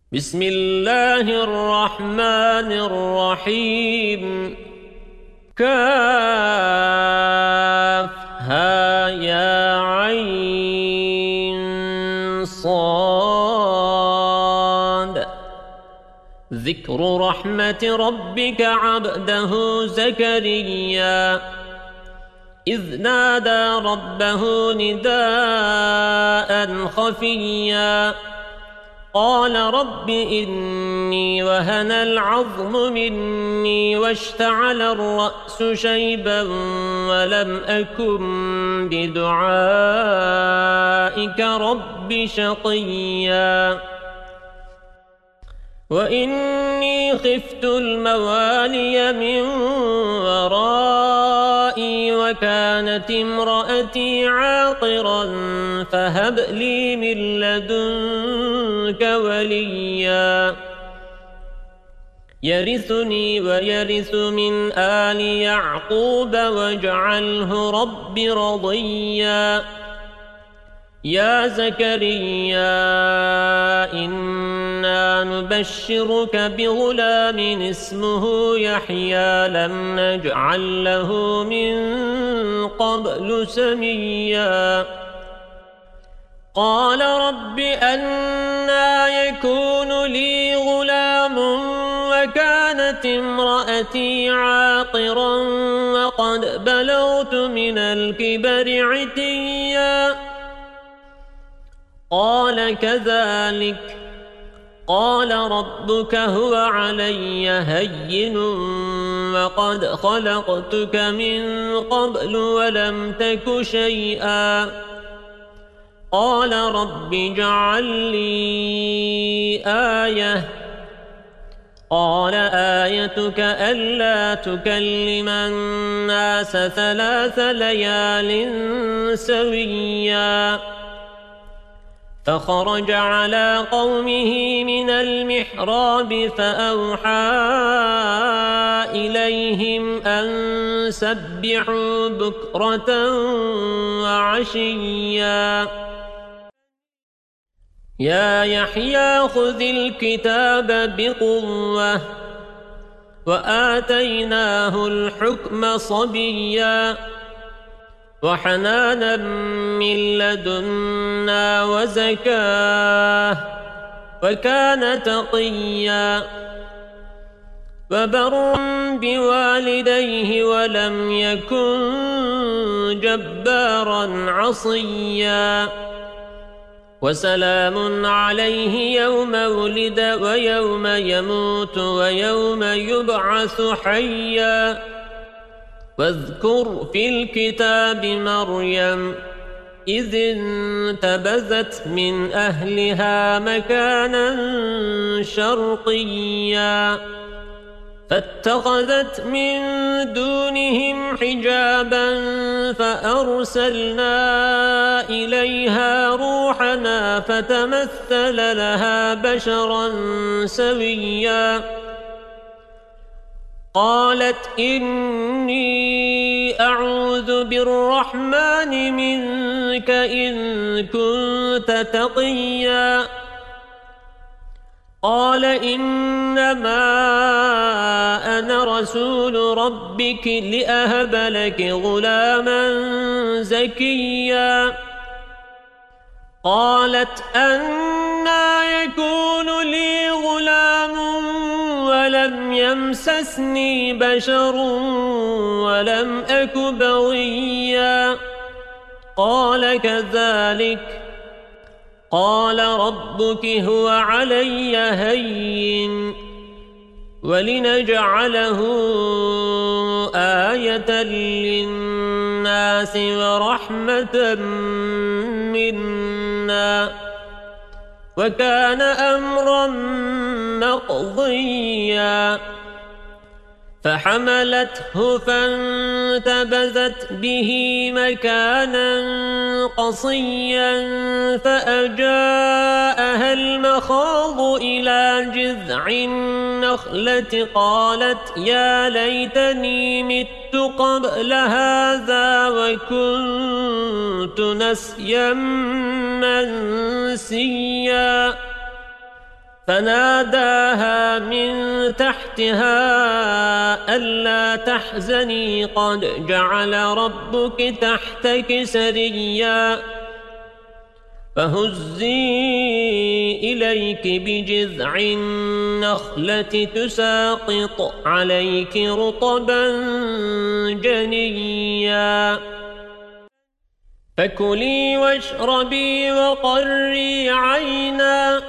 بسم الله الرحمن الرحيم كافها يا عين صاد ذكر رحمة ربك عبده زكريا إذ نادى ربه نداء خفيا قال رب إني وهن العظم مني واشتعل الرأس شيبا ولم أكن بدعائك رب شقيا وإني خفت الموالي من ورائي وكانت امرأتي عاقرا فهب لي من لدنك وليا يرثني ويرث من آل يعقوب واجعله رب رضيا يا زكريا إنا نبشرك بغلام اسمه يحيى لم نجعل له من قبل سميا قال رب أنى يكون لي غلام وكانت امرأتي عاقرا وقد بلغت من الكبر عتيا قال كذلك قال ربك هو علي هين وقد خلقتك من قبل ولم تك شيئا قال رب اجعل لي آية قال آيتك ألا تكلم الناس 3 ليال سويا فخرج على قومه من المحراب فأوحى إليهم أن سبحوا بكرة وعشيا يا يحيى خذ الكتاب بقوة وآتيناه الحكم صبيا وحنانا من لدنا وزكاه وكان تقيا وبرا بوالديه ولم يكن جبارا عصيا وسلام عليه يوم ولد ويوم يموت ويوم يبعث حيا واذكر في الكتاب مريم إذ انتبذت من أهلها مكانا شرقيا فاتخذت من دونهم حجابا فأرسلنا إليها روحنا فتمثل لها بشرا سويا قالت إني أعوذ بالرحمن منك إن كنت تقيا قال إنما أنا رسول ربك لأهب لك غلاما زكيا قالت أنى يكون لي غلام ولم يمسسني بشر ولم أك بغيا قال كذلك قال ربك هو علي هين ولنجعله آية للناس ورحمة منا وكان أمرا مقضيا فحملته فانتبذت به مكانا قصيا فأجاءها المخاض إلى جذع النخلة قالت يا ليتني مت قبل هذا وكنت نسيا منسيا فناداها من تحتها ألا تحزني قد جعل ربك تحتك سريا فهزي إليك بجذع النخلة تساقط عليك رطبا جنيا فكلي واشربي وقري عينا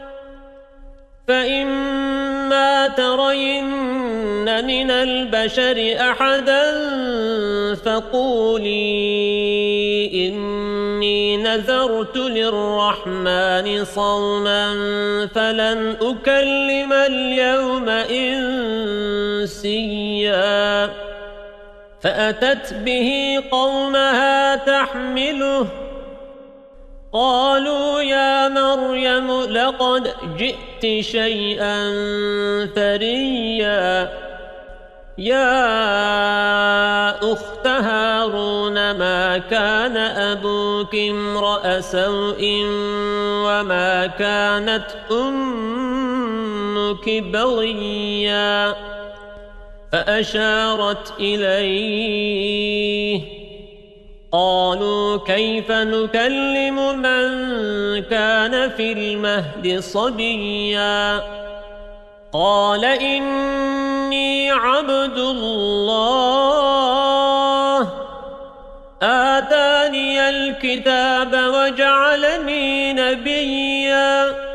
فإما ترين من البشر أحدا فقولي إني نذرت للرحمن صوما فلن أكلم اليوم إنسيا فأتت به قومها تحمله قالوا يا مريم لقد جئت شيئا فريا يا أخت هارون ما كان أبوك امرأ سوء وما كانت أمك بغيا فأشارت إليه قالوا كيف نكلم من كان في المهد صبيا قال إني عبد الله آتاني الكتاب وجعلني نبيا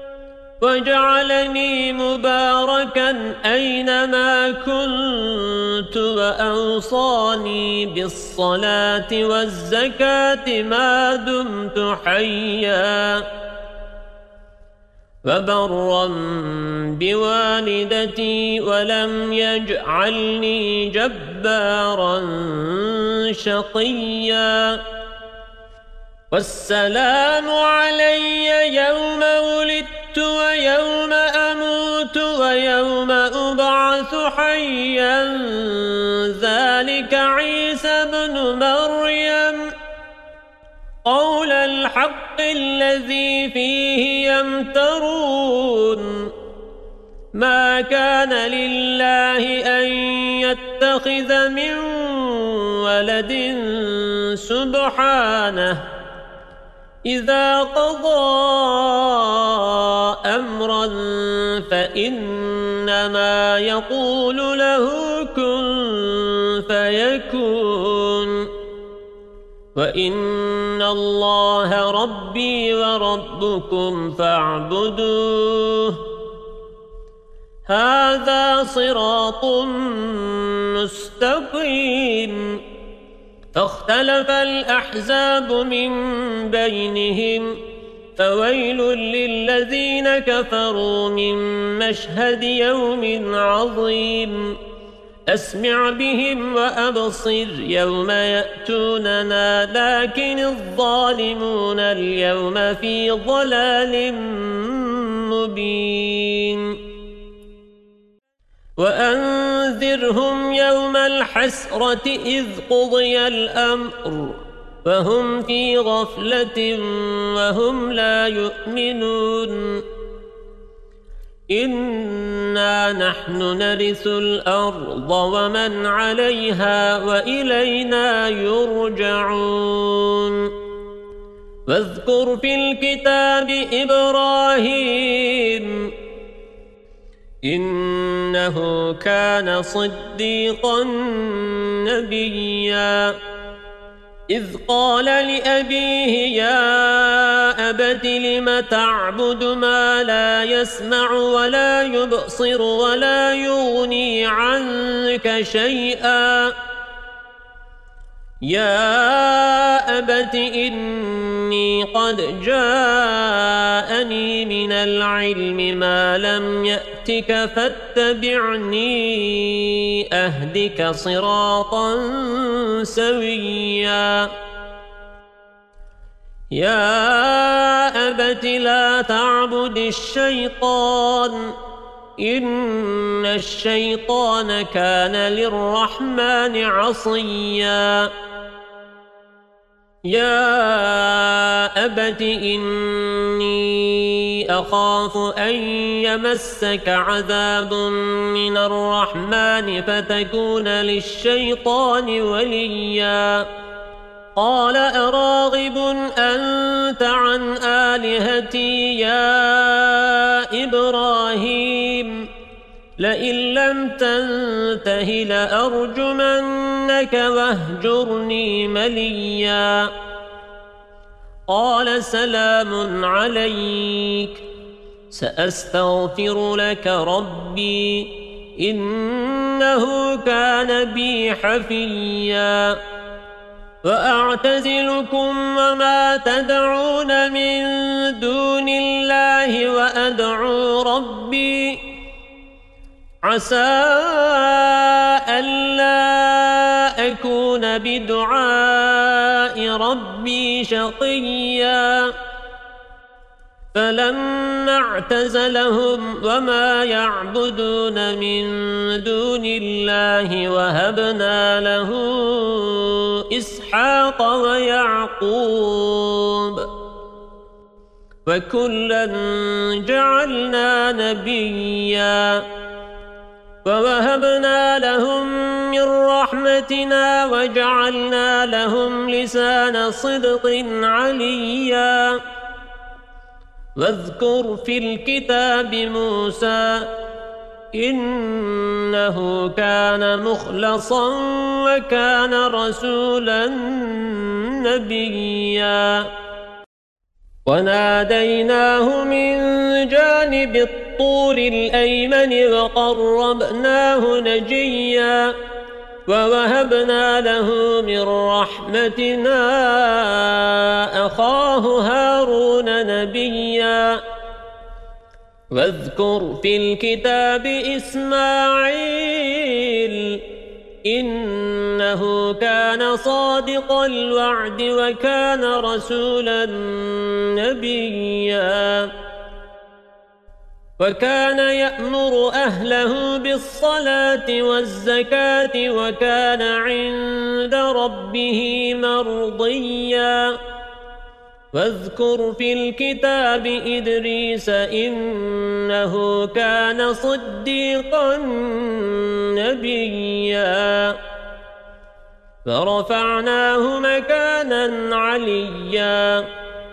وجعلني مباركا أينما كنت وأوصاني بالصلاة والزكاة ما دمت حيا وبرا بوالدتي ولم يجعلني جبارا شقيا والسلام علي يوم ولدت ويوم أموت ويوم أبعث حيا ذلك عيسى بن مريم قول الحق الذي فيه يمترون ما كان لله أن يتخذ من ولد سبحانه إذا قضى أمرا فإنما يقول له كن فيكون وإن الله ربي وربكم فاعبدوه هذا صراط مستقيم فاختلف الأحزاب من بينهم فويل للذين كفروا من مشهد يوم عظيم أسمع بهم وأبصر يوم يأتوننا لكن الظالمون اليوم في ضلال مبين وأنذرهم يوم الحسرة إذ قضي الأمر وهم في غفلة وهم لا يؤمنون إنا نحن نرث الأرض ومن عليها وإلينا يرجعون واذكر في الكتاب إبراهيم إنه كان صديقا نبيا إذ قال لأبيه يا أبت لم تعبد ما لا يسمع ولا يبصر ولا يغني عنك شيئا يا أبت إني قد جاءني من العلم ما لم يأتك فاتبعني أهدك صراطا سويا يا أبت لا تعبد الشيطان إن الشيطان كان للرحمن عصيا يا أبت إني إني أخاف أن يمسك عذاب من الرحمن فتكون للشيطان وليا قال أراغب أنت عن آلهتي يا إبراهيم لئن لم تنته لأرجمنك واهجرني مليا قال سلام عليك سأستغفر لك ربي إنه كان بي حفيا وأعتزلكم وما تدعون من دون الله وأدعو ربي عسى ألا أكون بدعاء ربي شقيا فلما اعتزلهم وما يعبدون من دون الله وهبنا له إسحاق ويعقوب وكلا جعلنا نبيا ووهبنا لهم من رحمتنا وجعلنا لهم لسان صدق عليا واذكر في الكتاب موسى إنه كان مخلصا وكان رسولا نبيا وناديناه من جانب الطور الأيمن وقربناه نجيا ووهبنا له من رحمتنا أخاه هارون نبيا واذكر في الكتاب إسماعيل إنه كان صادق الوعد وكان رسولا نبيا وكان يأمر أهله بالصلاة والزكاة وكان عند ربه مرضيا واذكر في الكتاب إدريس إنه كان صديقا نبيا فرفعناه مكانا عليا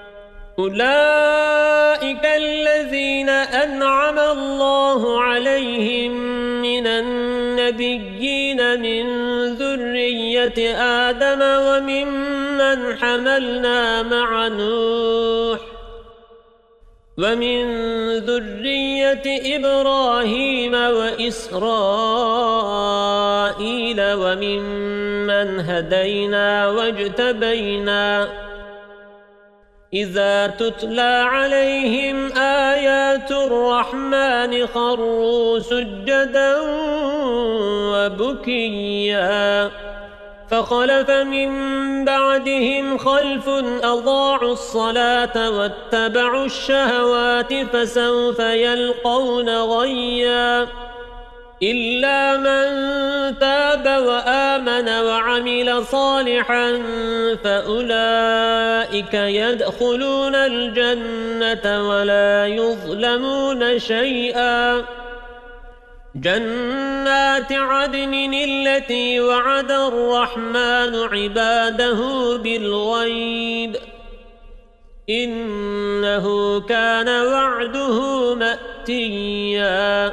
أولئك الذين أنعم الله عليهم من النبيين من ذرية آدم وممن حملنا مع نوح ومن ذرية إبراهيم وإسرائيل وممن هدينا واجتبينا إذا تتلى عليهم آيات الرحمن خروا سجدا وبكيا فخلف من بعدهم خلف أضاعوا الصلاة واتبعوا الشهوات فسوف يلقون غيا إلا من تاب وآمن وعمل صالحا فأولئك يدخلون الجنة ولا يظلمون شيئا جنات عدن التي وعد الرحمن عباده بالغيب إنه كان وعده مأتيا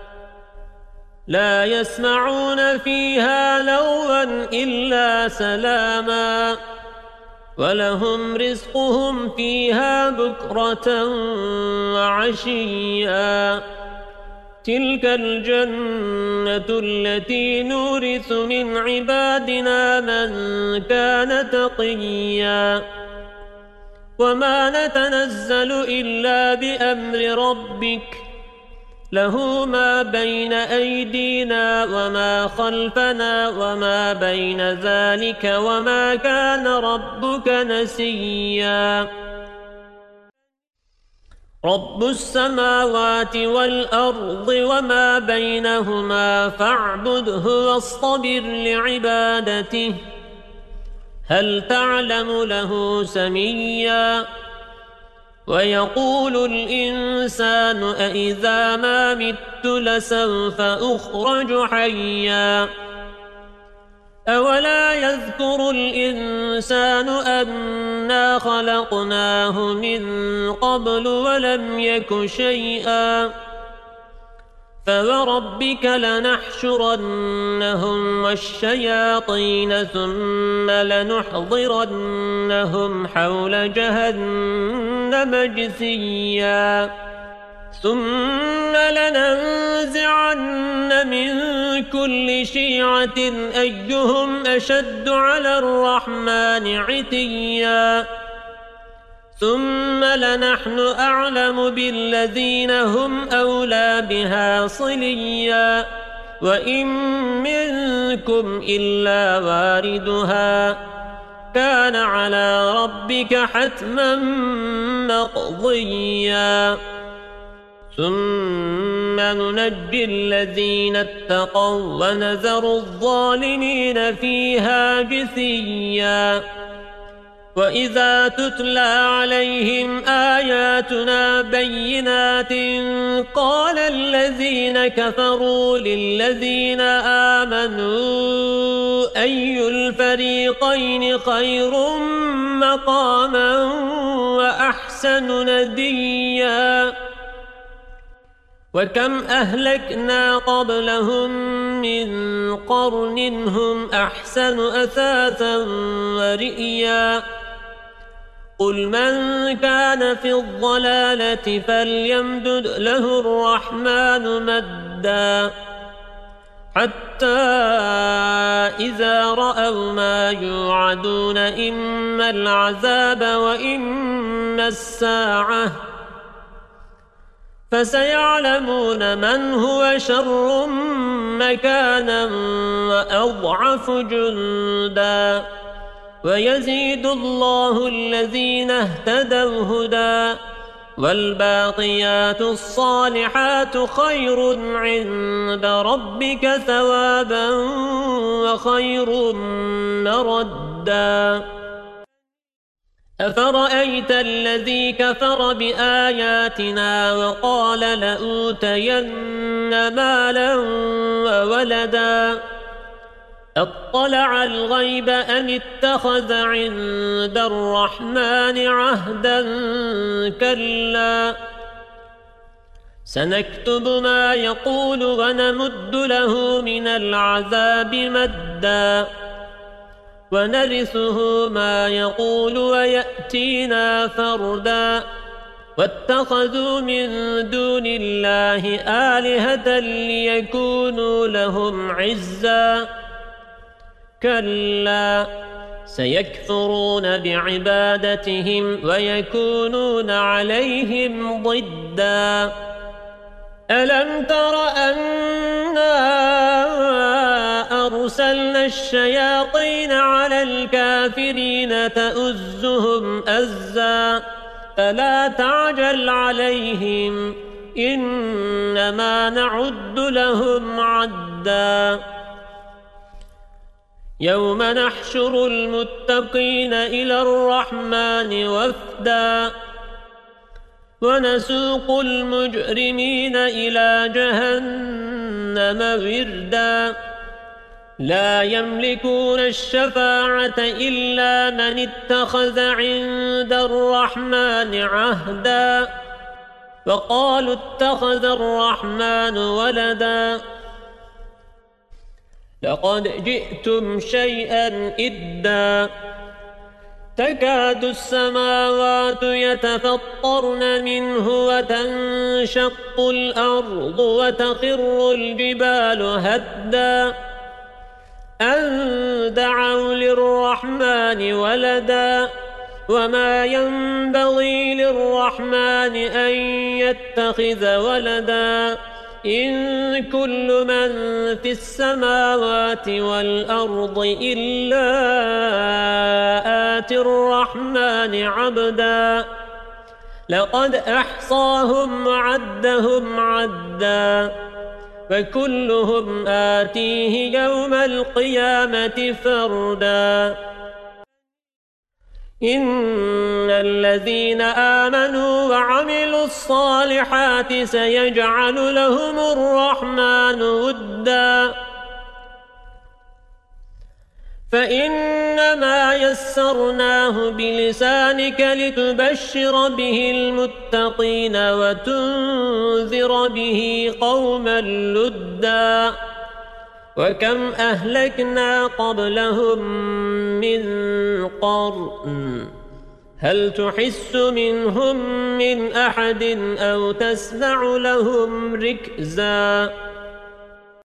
لا يسمعون فيها لغوا إلا سلاما ولهم رزقهم فيها بكرة وعشيا تلك الجنة التي نورث من عبادنا من كان تقيا وما نتنزل إلا بأمر ربك له ما بين أيدينا وما خلفنا وما بين ذلك وما كان ربك نسيا رب السماوات والأرض وما بينهما فاعبده واصطبر لعبادته هل تعلم له سميا ويقول الإنسان أإذا ما مت لسوف أخرج حيا أولا يذكر الإنسان أنا خلقناه من قبل ولم يك شيئا فوربك لنحشرنهم والشياطين ثم لنحضرنهم حول جهنم جثيا ثم لننزعن من كل شيعة أيهم أشد على الرحمن عتيا ثم لنحن أعلم بالذين هم أولى بها صليا وإن منكم إلا واردها كان على ربك حتما مقضيا ثم ننجي الذين اتقوا ونذر الظالمين فيها جثيا وإذا تتلى عليهم آياتنا بينات قال الذين كفروا للذين آمنوا أي الفريقين خير مقاما وأحسن نديا وكم أهلكنا قبلهم من قرن هم أحسن أثاثا ورئيا قل من كان في الضلالة فليمدد له الرحمن مدا حتى إذا رأوا ما يوعدون إما العذاب وإما الساعة فسيعلمون من هو شر مكانا وأضعف جندا ويزيد الله الذين اهتدوا هدى والباقيات الصالحات خير عند ربك ثوابا وخير مردا أفرأيت الذي كفر بآياتنا وقال لأوتين مالا وولدا اطلع الغيب أم اتخذ عند الرحمن عهدا كلا سنكتب ما يقول ونمد له من العذاب مدا ونرثه ما يقول ويأتينا فردا واتخذوا من دون الله آلهة ليكونوا لهم عزا كلا سيكفرون بعبادتهم ويكونون عليهم ضدا ألم تر أنا أرسلنا الشياطين على الكافرين تؤزهم أزا فلا تعجل عليهم إنما نعد لهم عدا يوم نحشر المتقين إلى الرحمن وفدا ونسوق المجرمين إلى جهنم وردا لا يملكون الشفاعة إلا من اتخذ عند الرحمن عهدا وقالوا اتخذ الرحمن ولدا لقد جئتم شيئا إدا تكاد السماوات يتفطرن منه وتنشق الأرض وتخر الجبال هدا أن دعوا للرحمن ولدا وما ينبغي للرحمن أن يتخذ ولدا إن كل من في السماوات والأرض إلا آتي الرحمن عبدا لقد أحصاهم وعدهم عدا فكلهم آتيه يوم القيامة فردا إن الذين آمنوا وعملوا الصالحات سيجعل لهم الرحمن وداً فإنما يسرناه بلسانك لتبشر به المتقين وتنذر به قوما لُدًّا وكم أهلكنا قبلهم من قرن هل تحس منهم من أحد أو تسمع لهم ركزا